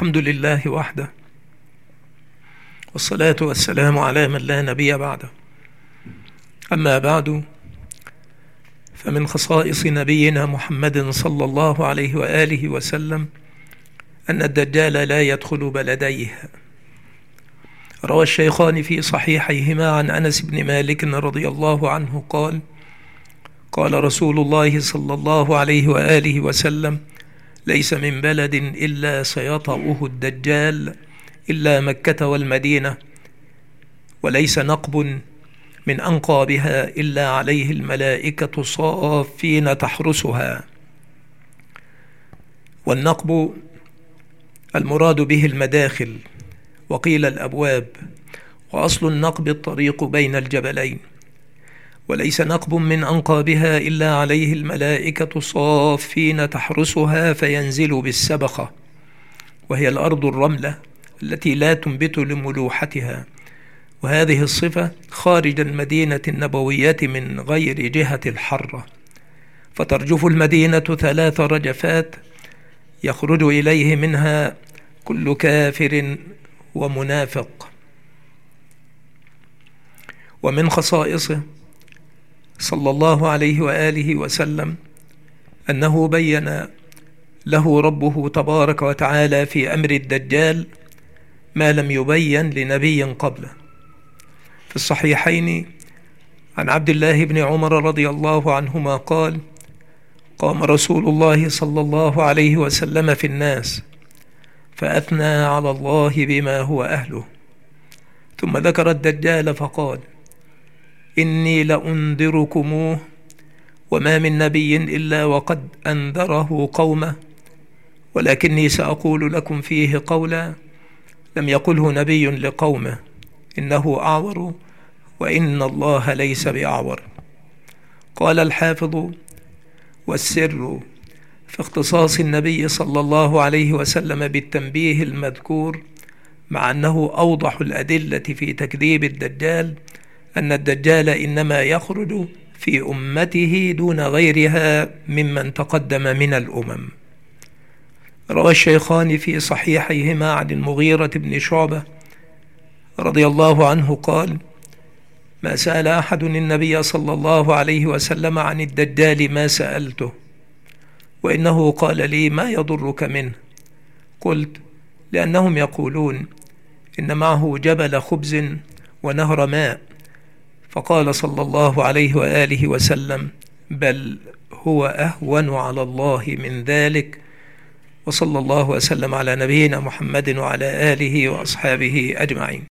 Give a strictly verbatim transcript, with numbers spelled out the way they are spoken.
الحمد لله وحده، والصلاة والسلام على من لا نبي بعده. أما بعد، فمن خصائص نبينا محمد صلى الله عليه وآله وسلم أن الدجال لا يدخل بلديه. روى الشيخان في صحيحيهما عن أنس بن مالك رضي الله عنه قال: قال رسول الله صلى الله عليه وآله وسلم: ليس من بلد إلا سيطأه الدجال إلا مكة والمدينة، وليس نقب من أنقابها إلا عليه الملائكة صافين تحرسها. والنقب المراد به المداخل، وقيل الأبواب، وأصل النقب الطريق بين الجبلين. وليس نقب من أنقابها إلا عليه الملائكة صافين تحرسها فينزل بالسبخة، وهي الأرض الرملة التي لا تنبت لملوحتها، وهذه الصفة خارج المدينة النبوية من غير جهة الحرة، فترجف المدينة ثلاث رجفات يخرج إليه منها كل كافر ومنافق. ومن خصائصه صلى الله عليه وآله وسلم أنه بين له ربه تبارك وتعالى في أمر الدجال ما لم يبين لنبي قبله. في الصحيحين عن عبد الله بن عمر رضي الله عنهما قال: قام رسول الله صلى الله عليه وسلم في الناس فأثنى على الله بما هو أهله، ثم ذكر الدجال فقال: إني لأنذركموه، وما من نبي إلا وقد أنذره قومه، ولكني سأقول لكم فيه قولا لم يقله نبي لقومه: إنه أعور وإن الله ليس بأعور. قال الحافظ: والسر في اختصاص النبي صلى الله عليه وسلم بالتنبيه المذكور، مع أنه أوضح الأدلة في تكذيب الدجال، أن الدجال إنما يخرج في أمته دون غيرها ممن تقدم من الأمم. روى الشيخان في صحيحيهما عن المغيرة بن شعبة رضي الله عنه قال: ما سأل أحد النبي صلى الله عليه وسلم عن الدجال ما سألته، وإنه قال لي: ما يضرك منه؟ قلت: لأنهم يقولون إن معه جبل خبز ونهر ماء. فقال صلى الله عليه وآله وسلم: بل هو أهون على الله من ذلك. وصلى الله وسلم على نبينا محمد وعلى آله وأصحابه أجمعين.